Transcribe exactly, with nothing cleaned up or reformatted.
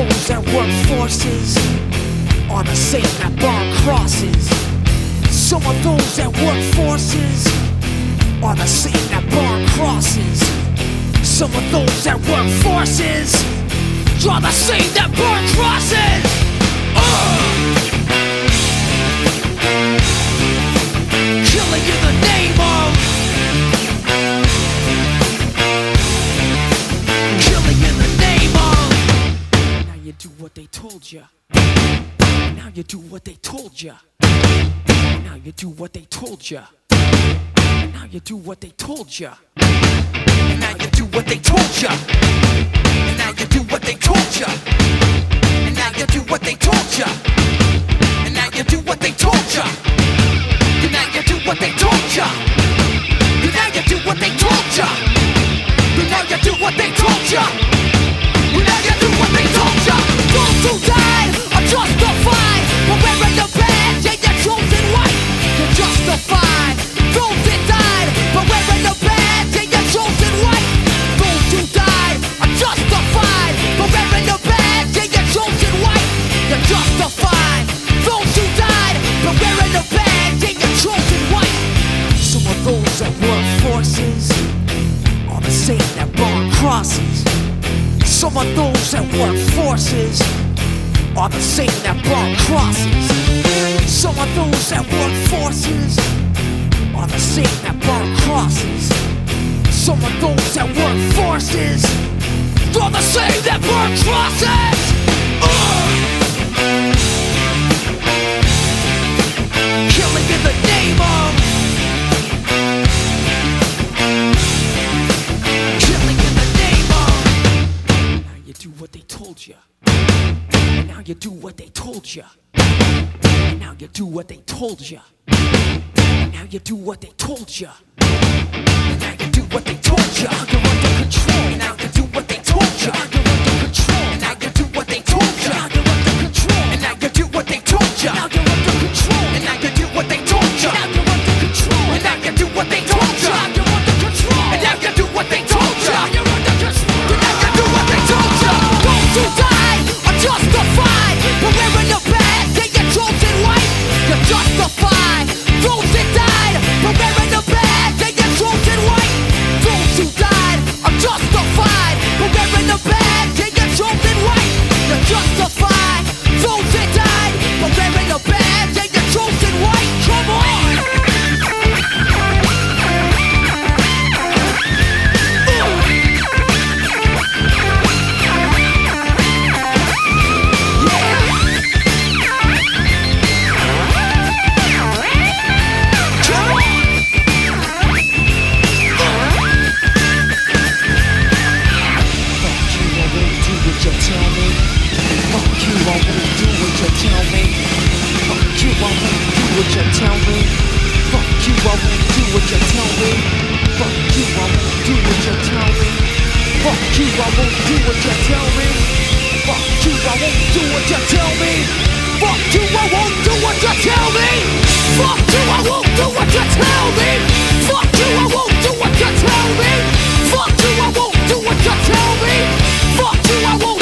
those that work forces are the same that burn crosses. Some of those that work forces are the same that burn crosses. Some of those that work forces are the same that burn crosses. Uh! Killing in the name of Killing in the name of. Now you do what they told ya. Now you do what they told ya. Now you do what they told ya. Now you do what they told ya. And now you do what they told ya. And now you do what they told ya. And now you do what they told ya. And now you do what they told ya. And now you do what they told ya. And now you do what they told ya. And now you do what they told ya. And now you do what they told ya. Those who died are justified for wearing the badge and your chosen white. You're justified. Those that died for wearing the badge and your chosen white. Those who died are justified for wearing the badge and your chosen white. You're justified. Those who died for wearing the badge and your chosen white. Some of those that work forces are the same that burn crosses. Some of those that work forces are the same that burn crosses. Some of those that work forces are the same that burn crosses. Some of those that work forces are the same that burn crosses. Uh! Killing in the name of Killing in the name of. Now you do what they told ya. And now you do what they told ya. And now you do what they told ya. And now you do what they told ya. And now you do what they told ya. You're under control. And now you do what they told ya. You're under control. And now you do what they told ya. You're under control. And now you do what they told ya. Now you're under control. And now you do what they told ya. Now you're under control. And now you do what they told ya. You're under control. And now you do what they told ya. You're under control. And now you do what they told ya. Those who died are justified for wearing the badge and your chosen white. You're justified. Those that died for wearing the badge and your chosen white. Those who died are justified for wearing the badge and your chosen white. You're justified. Those that died for wearing the badge and your chosen white. Come on. What you tell me? Fuck you, I won't do what you tell me. Fuck you, I won't do what you tell me. Fuck you, I won't do what you tell me. Fuck you, I won't do what you tell me. Fuck you, I won't do what you tell me. Fuck you, I won't do what you tell me. Fuck you, I won't do what you tell me. Fuck you, I won't do what you tell me. Fuck you, I won't.